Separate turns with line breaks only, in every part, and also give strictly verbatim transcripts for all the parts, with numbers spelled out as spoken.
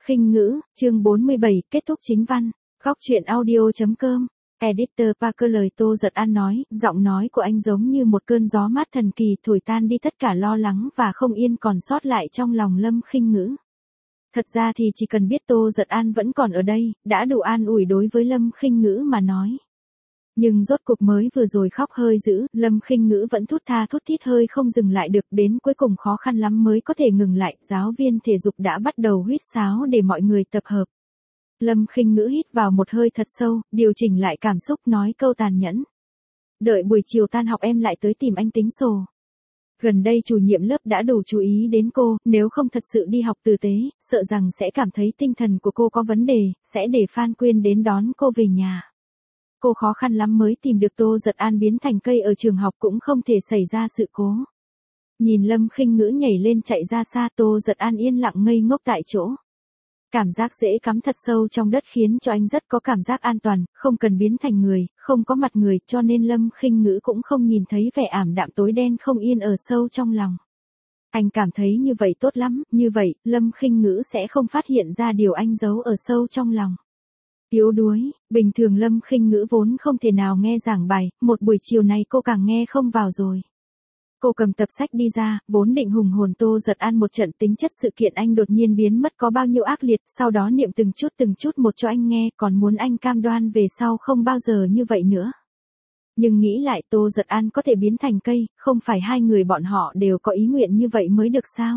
Khinh ngữ, chương bốn mươi bảy, kết thúc chính văn. Góc truyện audio.com. Editor Parker lời Tô Giật An nói, giọng nói của anh giống như một cơn gió mát thần kỳ thổi tan đi tất cả lo lắng và không yên còn sót lại trong lòng Lâm Khinh Ngữ. Thật ra thì chỉ cần biết Tô Giật An vẫn còn ở đây, đã đủ an ủi đối với Lâm Khinh Ngữ mà nói. Nhưng rốt cuộc mới vừa rồi khóc hơi dữ, Lâm Khinh Ngữ vẫn thút tha thút thít hơi không dừng lại được, đến cuối cùng khó khăn lắm mới có thể ngừng lại. Giáo viên thể dục đã bắt đầu huýt sáo để mọi người tập hợp. Lâm Khinh Ngữ hít vào một hơi thật sâu, điều chỉnh lại cảm xúc nói câu tàn nhẫn. Đợi buổi chiều tan học em lại tới tìm anh tính sổ. Gần đây chủ nhiệm lớp đã đủ chú ý đến cô, nếu không thật sự đi học tử tế, sợ rằng sẽ cảm thấy tinh thần của cô có vấn đề, sẽ để Phan Quyên đến đón cô về nhà. Cô khó khăn lắm mới tìm được Tô Giật An biến thành cây ở trường học cũng không thể xảy ra sự cố. Nhìn Lâm Khinh Ngữ nhảy lên chạy ra xa, Tô Giật An yên lặng ngây ngốc tại chỗ. Cảm giác dễ cắm thật sâu trong đất khiến cho anh rất có cảm giác an toàn, không cần biến thành người, không có mặt người, cho nên Lâm Khinh Ngữ cũng không nhìn thấy vẻ ảm đạm tối đen không yên ở sâu trong lòng. Anh cảm thấy như vậy tốt lắm, như vậy, Lâm Khinh Ngữ sẽ không phát hiện ra điều anh giấu ở sâu trong lòng. Yếu đuối, bình thường Lâm Khinh Ngữ vốn không thể nào nghe giảng bài, một buổi chiều này cô càng nghe không vào rồi. Cô cầm tập sách đi ra, vốn định hùng hồn Tô Giật An một trận tính chất sự kiện anh đột nhiên biến mất có bao nhiêu ác liệt, sau đó niệm từng chút từng chút một cho anh nghe, còn muốn anh cam đoan về sau không bao giờ như vậy nữa. Nhưng nghĩ lại Tô Giật An có thể biến thành cây, không phải hai người bọn họ đều có ý nguyện như vậy mới được sao?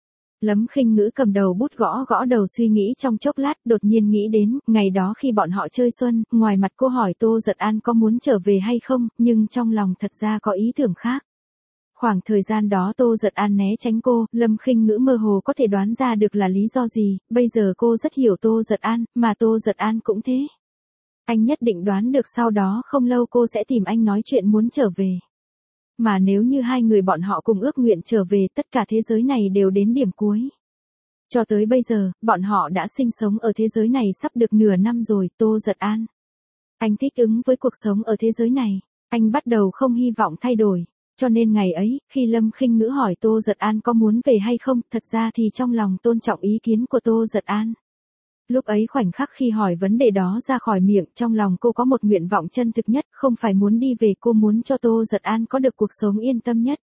Lâm Khinh Ngữ cầm đầu bút gõ gõ đầu suy nghĩ trong chốc lát, đột nhiên nghĩ đến, ngày đó khi bọn họ chơi xuân, ngoài mặt cô hỏi Tô Giật An có muốn trở về hay không, nhưng trong lòng thật ra có ý tưởng khác. Khoảng thời gian đó Tô Giật An né tránh cô, Lâm Khinh Ngữ mơ hồ có thể đoán ra được là lý do gì, bây giờ cô rất hiểu Tô Giật An, mà Tô Giật An cũng thế. Anh nhất định đoán được sau đó không lâu cô sẽ tìm anh nói chuyện muốn trở về. Mà nếu như hai người bọn họ cùng ước nguyện trở về, tất cả thế giới này đều đến điểm cuối. Cho tới bây giờ, bọn họ đã sinh sống ở thế giới này sắp được nửa năm rồi, Tô Giật An. Anh thích ứng với cuộc sống ở thế giới này, anh bắt đầu không hy vọng thay đổi. Cho nên ngày ấy, khi Lâm Khinh Ngữ hỏi Tô Giật An có muốn về hay không, thật ra thì trong lòng tôn trọng ý kiến của Tô Giật An. Lúc ấy khoảnh khắc khi hỏi vấn đề đó ra khỏi miệng, trong lòng cô có một nguyện vọng chân thực nhất, không phải muốn đi về, cô muốn cho Tô Giật An có được cuộc sống yên tâm nhất.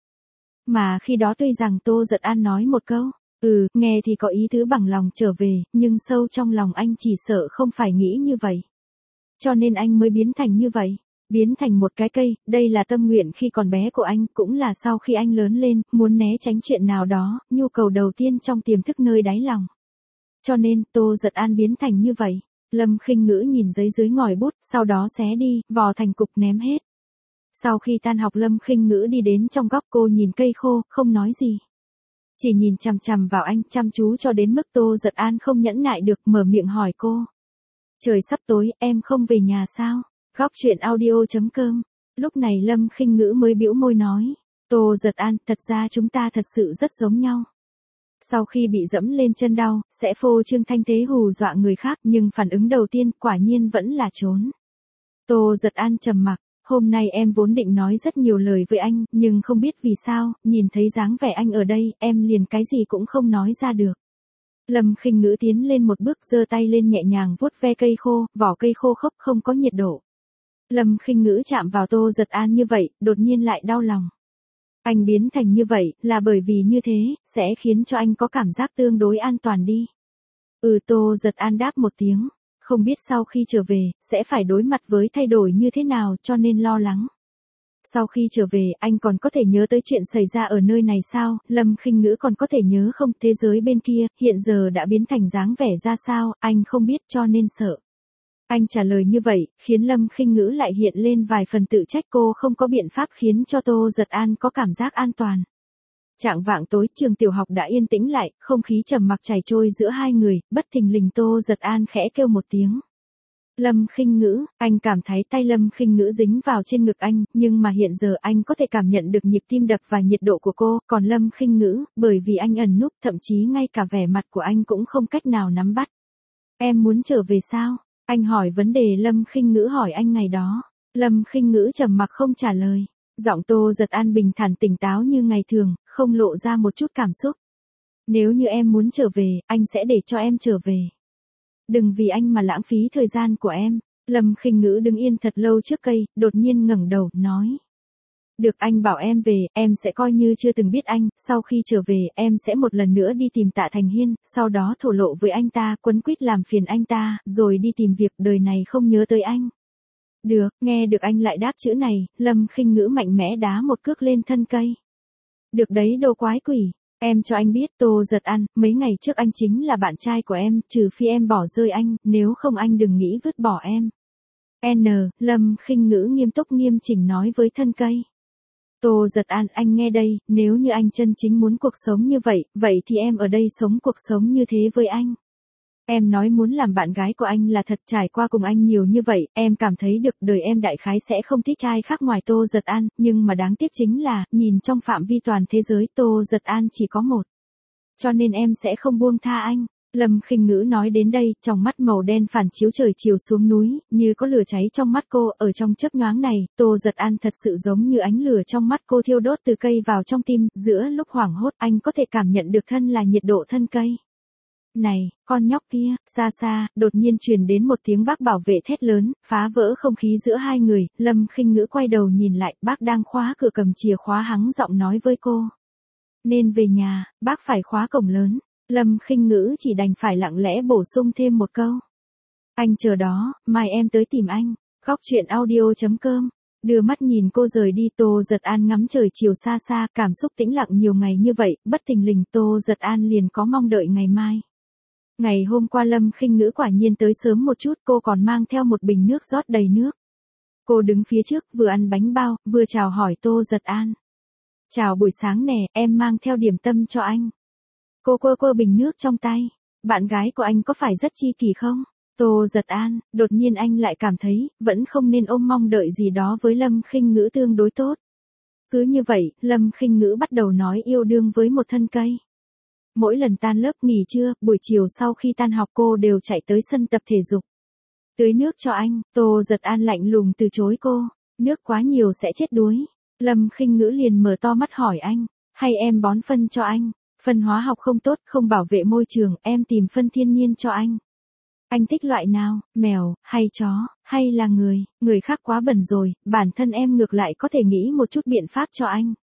Mà khi đó tuy rằng Tô Giật An nói một câu, ừ, nghe thì có ý tứ bằng lòng trở về, nhưng sâu trong lòng anh chỉ sợ không phải nghĩ như vậy. Cho nên anh mới biến thành như vậy. Biến thành một cái cây, đây là tâm nguyện khi còn bé của anh, cũng là sau khi anh lớn lên, muốn né tránh chuyện nào đó, nhu cầu đầu tiên trong tiềm thức nơi đáy lòng. Cho nên, Tô Giật An biến thành như vậy. Lâm Khinh Ngữ nhìn giấy dưới ngòi bút, sau đó xé đi, vò thành cục ném hết. Sau khi tan học Lâm Khinh Ngữ đi đến trong góc, cô nhìn cây khô, không nói gì. Chỉ nhìn chằm chằm vào anh, chăm chú cho đến mức Tô Giật An không nhẫn nại được, mở miệng hỏi cô. Trời sắp tối, em không về nhà sao? Góc truyện audio.com. Lúc này Lâm Khinh Ngữ mới bĩu môi nói. Tô Giật An, thật ra chúng ta thật sự rất giống nhau. Sau khi bị dẫm lên chân đau, sẽ phô trương thanh thế hù dọa người khác, nhưng phản ứng đầu tiên quả nhiên vẫn là trốn. Tô Giật An trầm mặc. Hôm nay em vốn định nói rất nhiều lời với anh, nhưng không biết vì sao, nhìn thấy dáng vẻ anh ở đây, em liền cái gì cũng không nói ra được. Lâm Khinh Ngữ tiến lên một bước, giơ tay lên nhẹ nhàng vuốt ve cây khô, vỏ cây khô khốc không có nhiệt độ. Lâm Khinh Ngữ chạm vào Tô Giật An như vậy, đột nhiên lại đau lòng. Anh biến thành như vậy, là bởi vì như thế, sẽ khiến cho anh có cảm giác tương đối an toàn đi. Ừ, Tô Giật An đáp một tiếng, không biết sau khi trở về, sẽ phải đối mặt với thay đổi như thế nào, cho nên lo lắng. Sau khi trở về, anh còn có thể nhớ tới chuyện xảy ra ở nơi này sao? Lâm Khinh Ngữ còn có thể nhớ không? Thế giới bên kia, hiện giờ đã biến thành dáng vẻ ra sao, anh không biết cho nên sợ. Anh trả lời như vậy, khiến Lâm Khinh Ngữ lại hiện lên vài phần tự trách, cô không có biện pháp khiến cho Tô Giật An có cảm giác an toàn. Chạng vạng tối, trường tiểu học đã yên tĩnh lại, không khí trầm mặc chảy trôi giữa hai người, bất thình lình Tô Giật An khẽ kêu một tiếng. Lâm Khinh Ngữ, anh cảm thấy tay Lâm Khinh Ngữ dính vào trên ngực anh, nhưng mà hiện giờ anh có thể cảm nhận được nhịp tim đập và nhiệt độ của cô, còn Lâm Khinh Ngữ, bởi vì anh ẩn núp, thậm chí ngay cả vẻ mặt của anh cũng không cách nào nắm bắt. Em muốn trở về sao? Anh hỏi vấn đề Lâm Khinh Ngữ hỏi anh ngày đó. Lâm Khinh Ngữ trầm mặc không trả lời. Giọng Tô Giật An bình thản tỉnh táo như ngày thường, không lộ ra một chút cảm xúc. Nếu như em muốn trở về, anh sẽ để cho em trở về. Đừng vì anh mà lãng phí thời gian của em. Lâm Khinh Ngữ đứng yên thật lâu trước cây, đột nhiên ngẩng đầu, nói. Được, anh bảo em về, em sẽ coi như chưa từng biết anh, sau khi trở về, em sẽ một lần nữa đi tìm Tạ Thành Hiên, sau đó thổ lộ với anh ta, quấn quýt làm phiền anh ta, rồi đi tìm việc, đời này không nhớ tới anh. Được, nghe được anh lại đáp chữ này, Lâm Khinh Ngữ mạnh mẽ đá một cước lên thân cây. Được đấy đồ quái quỷ, em cho anh biết Tô Giật An, mấy ngày trước anh chính là bạn trai của em, trừ phi em bỏ rơi anh, nếu không anh đừng nghĩ vứt bỏ em. N, Lâm Khinh Ngữ nghiêm túc nghiêm chỉnh nói với thân cây. Tô Giật An, anh nghe đây, nếu như anh chân chính muốn cuộc sống như vậy, vậy thì em ở đây sống cuộc sống như thế với anh. Em nói muốn làm bạn gái của anh là thật, trải qua cùng anh nhiều như vậy, em cảm thấy được đời em đại khái sẽ không thích ai khác ngoài Tô Giật An, nhưng mà đáng tiếc chính là, nhìn trong phạm vi toàn thế giới Tô Giật An chỉ có một. Cho nên em sẽ không buông tha anh. Lâm Khinh Ngữ nói đến đây, trong mắt màu đen phản chiếu trời chiều xuống núi, như có lửa cháy trong mắt cô, ở trong chớp nhoáng này, Tô Giật An thật sự giống như ánh lửa trong mắt cô thiêu đốt từ cây vào trong tim, giữa lúc hoảng hốt, anh có thể cảm nhận được thân là nhiệt độ thân cây. Này, con nhóc kia, xa xa, đột nhiên truyền đến một tiếng bác bảo vệ thét lớn, phá vỡ không khí giữa hai người, Lâm Khinh Ngữ quay đầu nhìn lại, bác đang khóa cửa cầm chìa khóa hắng giọng nói với cô. Nên về nhà, bác phải khóa cổng lớn. Lâm Khinh Ngữ chỉ đành phải lặng lẽ bổ sung thêm một câu. Anh chờ đó, mai em tới tìm anh. Góc truyện audio chấm com. Đưa mắt nhìn cô rời đi, Tô Giật An ngắm trời chiều xa xa, cảm xúc tĩnh lặng nhiều ngày như vậy, bất thình lình Tô Giật An liền có mong đợi ngày mai. Ngày hôm qua Lâm Khinh Ngữ quả nhiên tới sớm một chút, cô còn mang theo một bình nước rót đầy nước. Cô đứng phía trước, vừa ăn bánh bao, vừa chào hỏi Tô Giật An. Chào buổi sáng nè, em mang theo điểm tâm cho anh. Cô quơ quơ bình nước trong tay. Bạn gái của anh có phải rất chi kỷ không? Tô Giật An, đột nhiên anh lại cảm thấy, vẫn không nên ôm mong đợi gì đó với Lâm Khinh Ngữ tương đối tốt. Cứ như vậy, Lâm Khinh Ngữ bắt đầu nói yêu đương với một thân cây. Mỗi lần tan lớp nghỉ trưa, buổi chiều sau khi tan học cô đều chạy tới sân tập thể dục. Tưới nước cho anh, Tô Giật An lạnh lùng từ chối cô. Nước quá nhiều sẽ chết đuối. Lâm Khinh Ngữ liền mở to mắt hỏi anh, hay em bón phân cho anh? Phân hóa học không tốt, không bảo vệ môi trường, em tìm phân thiên nhiên cho anh. Anh thích loại nào, mèo, hay chó, hay là người? Người khác quá bẩn rồi, bản thân em ngược lại có thể nghĩ một chút biện pháp cho anh.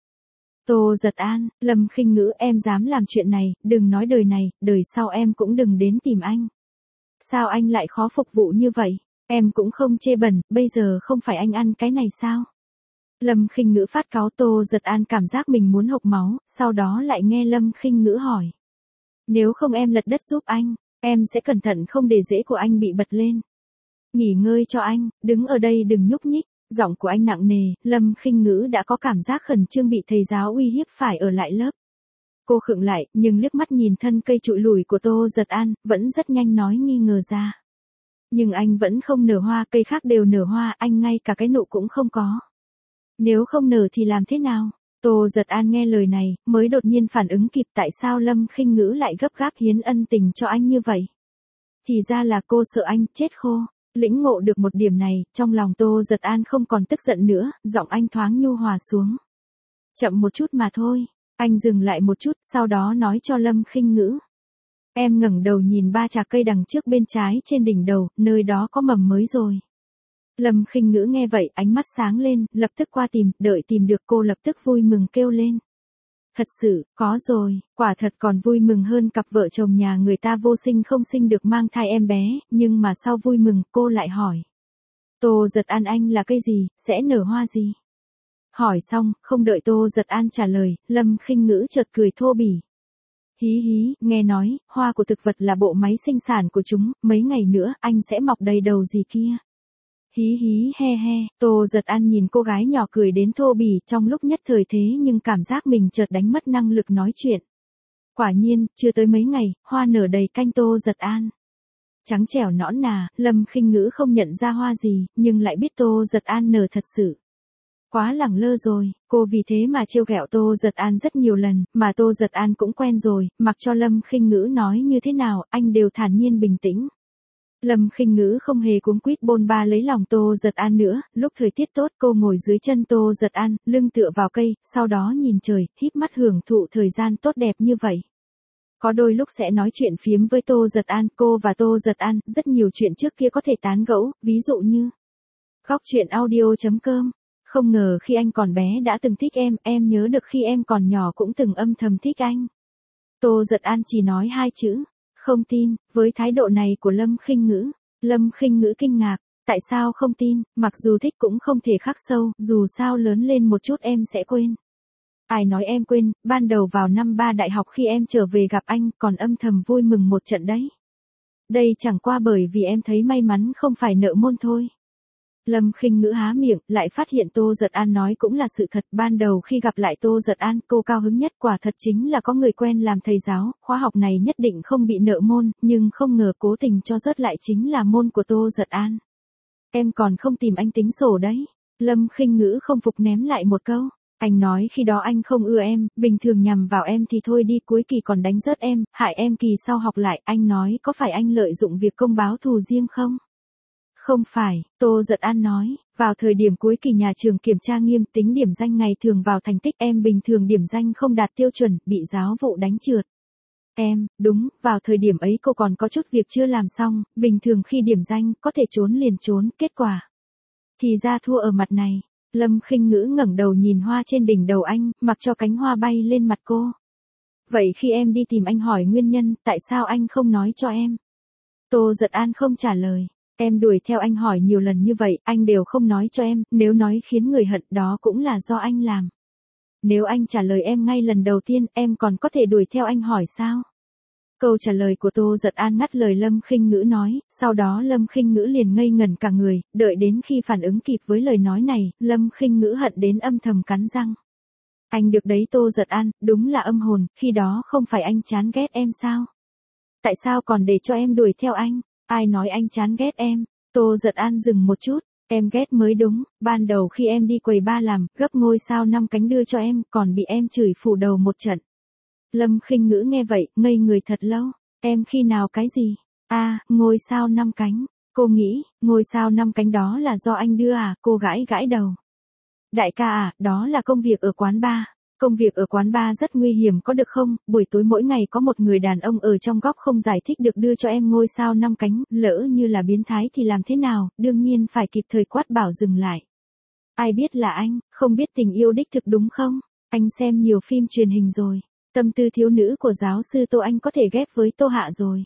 Tô Giật An, Lâm Khinh Ngữ, em dám làm chuyện này, đừng nói đời này, đời sau em cũng đừng đến tìm anh. Sao anh lại khó phục vụ như vậy? Em cũng không chê bẩn, bây giờ không phải anh ăn cái này sao? Lâm Khinh Ngữ phát cáu. Tô Giật An cảm giác mình muốn hộc máu, sau đó lại nghe Lâm Khinh Ngữ hỏi. Nếu không em lật đất giúp anh, em sẽ cẩn thận không để rễ của anh bị bật lên. Nghỉ ngơi cho anh, đứng ở đây đừng nhúc nhích. Giọng của anh nặng nề, Lâm Khinh Ngữ đã có cảm giác khẩn trương bị thầy giáo uy hiếp phải ở lại lớp. Cô khựng lại, nhưng liếc mắt nhìn thân cây trụi lủi của Tô Giật An, vẫn rất nhanh nói nghi ngờ ra. Nhưng anh vẫn không nở hoa, cây khác đều nở hoa, anh ngay cả cái nụ cũng không có. Nếu không nở thì làm thế nào? Tô Giật An nghe lời này, mới đột nhiên phản ứng kịp tại sao Lâm Khinh Ngữ lại gấp gáp hiến ân tình cho anh như vậy. Thì ra là cô sợ anh chết khô. Lĩnh ngộ được một điểm này, trong lòng Tô Giật An không còn tức giận nữa, giọng anh thoáng nhu hòa xuống. Chậm một chút mà thôi. Anh dừng lại một chút, sau đó nói cho Lâm Khinh Ngữ. Em ngẩng đầu nhìn ba trà cây đằng trước bên trái trên đỉnh đầu, nơi đó có mầm mới rồi. Lâm Khinh Ngữ nghe vậy, ánh mắt sáng lên, lập tức qua tìm, đợi tìm được cô lập tức vui mừng kêu lên. Thật sự, có rồi, quả thật còn vui mừng hơn cặp vợ chồng nhà người ta vô sinh không sinh được mang thai em bé, nhưng mà sau vui mừng, cô lại hỏi. Tô Giật An, anh là cây gì, sẽ nở hoa gì? Hỏi xong, không đợi Tô Giật An trả lời, Lâm Khinh Ngữ chợt cười thô bỉ. Hí hí, nghe nói, hoa của thực vật là bộ máy sinh sản của chúng, mấy ngày nữa, anh sẽ mọc đầy đầu gì kia. Hí hí he he, Tô Giật An nhìn cô gái nhỏ cười đến thô bỉ trong lúc nhất thời thế nhưng cảm giác mình chợt đánh mất năng lực nói chuyện. Quả nhiên, chưa tới mấy ngày, hoa nở đầy canh Tô Giật An. Trắng trẻo nõn nà, Lâm Khinh Ngữ không nhận ra hoa gì, nhưng lại biết Tô Giật An nở thật sự. Quá lẳng lơ rồi, cô vì thế mà trêu ghẹo Tô Giật An rất nhiều lần, mà Tô Giật An cũng quen rồi, mặc cho Lâm Khinh Ngữ nói như thế nào, anh đều thản nhiên bình tĩnh. Lâm Khinh Ngữ không hề cuống quýt bôn ba lấy lòng Tô Giật An nữa, lúc thời tiết tốt cô ngồi dưới chân Tô Giật An, lưng tựa vào cây, sau đó nhìn trời, híp mắt hưởng thụ thời gian tốt đẹp như vậy. Có đôi lúc sẽ nói chuyện phiếm với Tô Giật An, cô và Tô Giật An, rất nhiều chuyện trước kia có thể tán gẫu, ví dụ như Góc truyện audio.com. Không ngờ khi anh còn bé đã từng thích em, em nhớ được khi em còn nhỏ cũng từng âm thầm thích anh. Tô Giật An chỉ nói hai chữ, không tin, với thái độ này của Lâm Khinh Ngữ. Lâm Khinh Ngữ kinh ngạc, tại sao không tin, mặc dù thích cũng không thể khắc sâu, dù sao lớn lên một chút em sẽ quên. Ai nói em quên, ban đầu vào năm ba đại học khi em trở về gặp anh còn âm thầm vui mừng một trận đấy. Đây chẳng qua bởi vì em thấy may mắn không phải nợ môn thôi. Lâm Khinh Ngữ há miệng, lại phát hiện Tô Giật An nói cũng là sự thật. Ban đầu khi gặp lại Tô Giật An, cô cao hứng nhất quả thật chính là có người quen làm thầy giáo, khóa học này nhất định không bị nợ môn, nhưng không ngờ cố tình cho rớt lại chính là môn của Tô Giật An. Em còn không tìm anh tính sổ đấy. Lâm Khinh Ngữ không phục ném lại một câu. Anh nói khi đó anh không ưa em, bình thường nhằm vào em thì thôi đi, cuối kỳ còn đánh rớt em, hại em kỳ sau học lại, anh nói có phải anh lợi dụng việc công báo thù riêng không? Không phải, Tô Giật An nói, vào thời điểm cuối kỳ nhà trường kiểm tra nghiêm tính điểm danh ngày thường vào thành tích em bình thường điểm danh không đạt tiêu chuẩn, bị giáo vụ đánh trượt. Em, đúng, vào thời điểm ấy cô còn có chút việc chưa làm xong, bình thường khi điểm danh có thể trốn liền trốn, kết quả thì ra thua ở mặt này. Lâm Khinh Ngữ ngẩng đầu nhìn hoa trên đỉnh đầu anh, mặc cho cánh hoa bay lên mặt cô. Vậy khi em đi tìm anh hỏi nguyên nhân, tại sao anh không nói cho em? Tô Giật An không trả lời. Em đuổi theo anh hỏi nhiều lần như vậy, anh đều không nói cho em, nếu nói khiến người hận đó cũng là do anh làm. Nếu anh trả lời em ngay lần đầu tiên, em còn có thể đuổi theo anh hỏi sao? Câu trả lời của Tô Giật An ngắt lời Lâm Khinh Ngữ nói, sau đó Lâm Khinh Ngữ liền ngây ngẩn cả người, đợi đến khi phản ứng kịp với lời nói này, Lâm Khinh Ngữ hận đến âm thầm cắn răng. Anh được đấy Tô Giật An, đúng là âm hồn, khi đó không phải anh chán ghét em sao? Tại sao còn để cho em đuổi theo anh? Ai nói anh chán ghét em? Tô Giật An dừng một chút, em ghét mới đúng, ban đầu khi em đi quầy ba làm, gấp ngôi sao năm cánh đưa cho em, còn bị em chửi phủ đầu một trận. Lâm Khinh Ngữ nghe vậy, ngây người thật lâu, em khi nào cái gì? A, à, ngôi sao năm cánh, cô nghĩ, ngôi sao năm cánh đó là do anh đưa à, cô gãi gãi đầu. Đại ca à, đó là công việc ở quán bar. Công việc ở quán bar rất nguy hiểm có được không, buổi tối mỗi ngày có một người đàn ông ở trong góc không giải thích được đưa cho em ngôi sao năm cánh, lỡ như là biến thái thì làm thế nào, đương nhiên phải kịp thời quát bảo dừng lại. Ai biết là anh, không biết tình yêu đích thực đúng không? Anh xem nhiều phim truyền hình rồi, tâm tư thiếu nữ của giáo sư Tô anh có thể ghép với Tô Hạ rồi.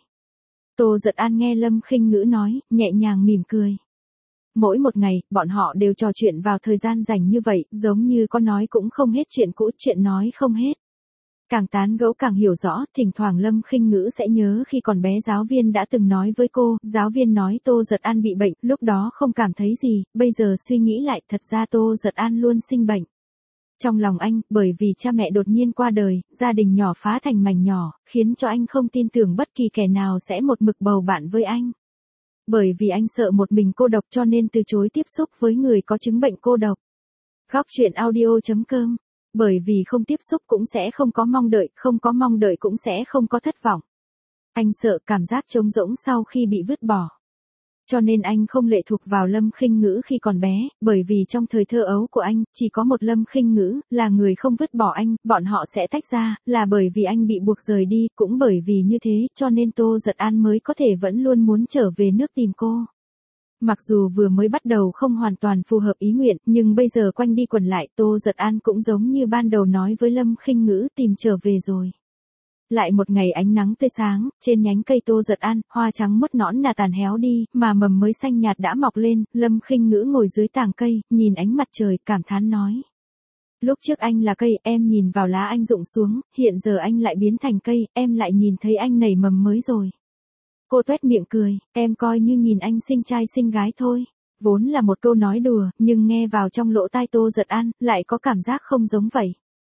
Tô Giật An nghe Lâm Khinh Ngữ nói, nhẹ nhàng mỉm cười. Mỗi một ngày, bọn họ đều trò chuyện vào thời gian rảnh như vậy, giống như có nói cũng không hết chuyện cũ, chuyện nói không hết. Càng tán gẫu càng hiểu rõ, thỉnh thoảng Lâm Khinh Ngữ sẽ nhớ khi còn bé giáo viên đã từng nói với cô, giáo viên nói Tô Giật An bị bệnh, lúc đó không cảm thấy gì, bây giờ suy nghĩ lại, thật ra Tô Giật An luôn sinh bệnh. Trong lòng anh, bởi vì cha mẹ đột nhiên qua đời, gia đình nhỏ phá thành mảnh nhỏ, khiến cho anh không tin tưởng bất kỳ kẻ nào sẽ một mực bầu bạn với anh. Bởi vì anh sợ một mình cô độc cho nên từ chối tiếp xúc với người có chứng bệnh cô độc. Góc truyện audio.com. Bởi vì không tiếp xúc cũng sẽ không có mong đợi, không có mong đợi cũng sẽ không có thất vọng. Anh sợ cảm giác trống rỗng sau khi bị vứt bỏ. Cho nên anh không lệ thuộc vào Lâm Khinh Ngữ khi còn bé, bởi vì trong thời thơ ấu của anh, chỉ có một Lâm Khinh Ngữ, là người không vứt bỏ anh, bọn họ sẽ tách ra, là bởi vì anh bị buộc rời đi, cũng bởi vì như thế, cho nên Tô Giật An mới có thể vẫn luôn muốn trở về nước tìm cô. Mặc dù vừa mới bắt đầu không hoàn toàn phù hợp ý nguyện, nhưng bây giờ quanh đi quẩn lại, Tô Giật An cũng giống như ban đầu nói với Lâm Khinh Ngữ tìm trở về rồi. Lại một ngày ánh nắng tươi sáng, trên nhánh cây Tô Giật An, hoa trắng mốt nõn là tàn héo đi, mà mầm mới xanh nhạt đã mọc lên, Lâm Khinh Ngữ ngồi dưới tàng cây, nhìn ánh mặt trời, cảm thán nói. Lúc trước anh là cây, em nhìn vào lá anh rụng xuống, hiện giờ anh lại biến thành cây, em lại nhìn thấy anh nảy mầm mới rồi. Cô tuét miệng cười, em coi như nhìn anh sinh trai sinh gái thôi. Vốn là một câu nói đùa, nhưng nghe vào trong lỗ tai Tô Giật An, lại có cảm giác không giống vậy.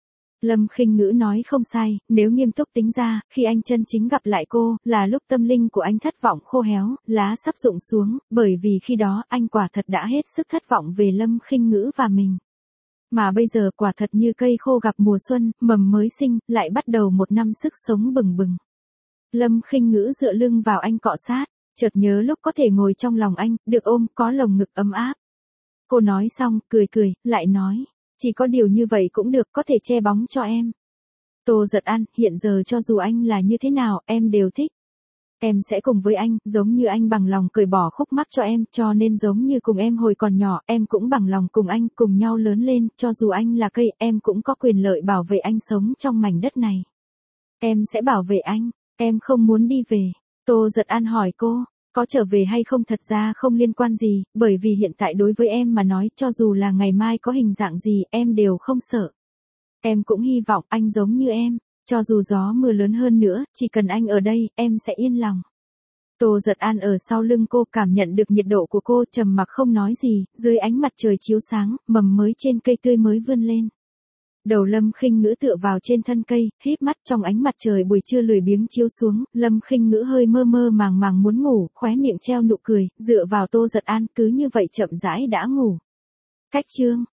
Lâm Khinh Ngữ nói không sai, nếu nghiêm túc tính ra, khi anh chân chính gặp lại cô, là lúc tâm linh của anh thất vọng khô héo, lá sắp rụng xuống, bởi vì khi đó, anh quả thật đã hết sức thất vọng về Lâm Khinh Ngữ và mình. Mà bây giờ quả thật như cây khô gặp mùa xuân, mầm mới sinh, lại bắt đầu một năm sức sống bừng bừng. Lâm Khinh Ngữ dựa lưng vào anh cọ sát, chợt nhớ lúc có thể ngồi trong lòng anh, được ôm, có lồng ngực ấm áp. Cô nói xong, cười cười, lại nói. Chỉ có điều như vậy cũng được, có thể che bóng cho em. Tô Giật An, hiện giờ cho dù anh là như thế nào, em đều thích. Em sẽ cùng với anh, giống như anh bằng lòng cởi bỏ khúc mắc cho em, cho nên giống như cùng em hồi còn nhỏ, em cũng bằng lòng cùng anh, cùng nhau lớn lên, cho dù anh là cây, em cũng có quyền lợi bảo vệ anh sống trong mảnh đất này. Em sẽ bảo vệ anh, em không muốn đi về. Tô Giật An hỏi cô, có trở về hay không thật ra không liên quan gì, bởi vì hiện tại đối với em mà nói, cho dù là ngày mai có hình dạng gì, em đều không sợ. Em cũng hy vọng anh giống như em, cho dù gió mưa lớn hơn nữa, chỉ cần anh ở đây, em sẽ yên lòng. Tô Giật An ở sau lưng cô cảm nhận được nhiệt độ của cô, trầm mặc không nói gì, dưới ánh mặt trời chiếu sáng, mầm mới trên cây tươi mới vươn lên. Đầu Lâm Khinh Ngữ tựa vào trên thân cây, híp mắt trong ánh mặt trời buổi trưa lười biếng chiếu xuống, Lâm Khinh Ngữ hơi mơ mơ màng màng muốn ngủ, khóe miệng treo nụ cười, dựa vào Tô Giật An, cứ như vậy chậm rãi đã ngủ. Cách chương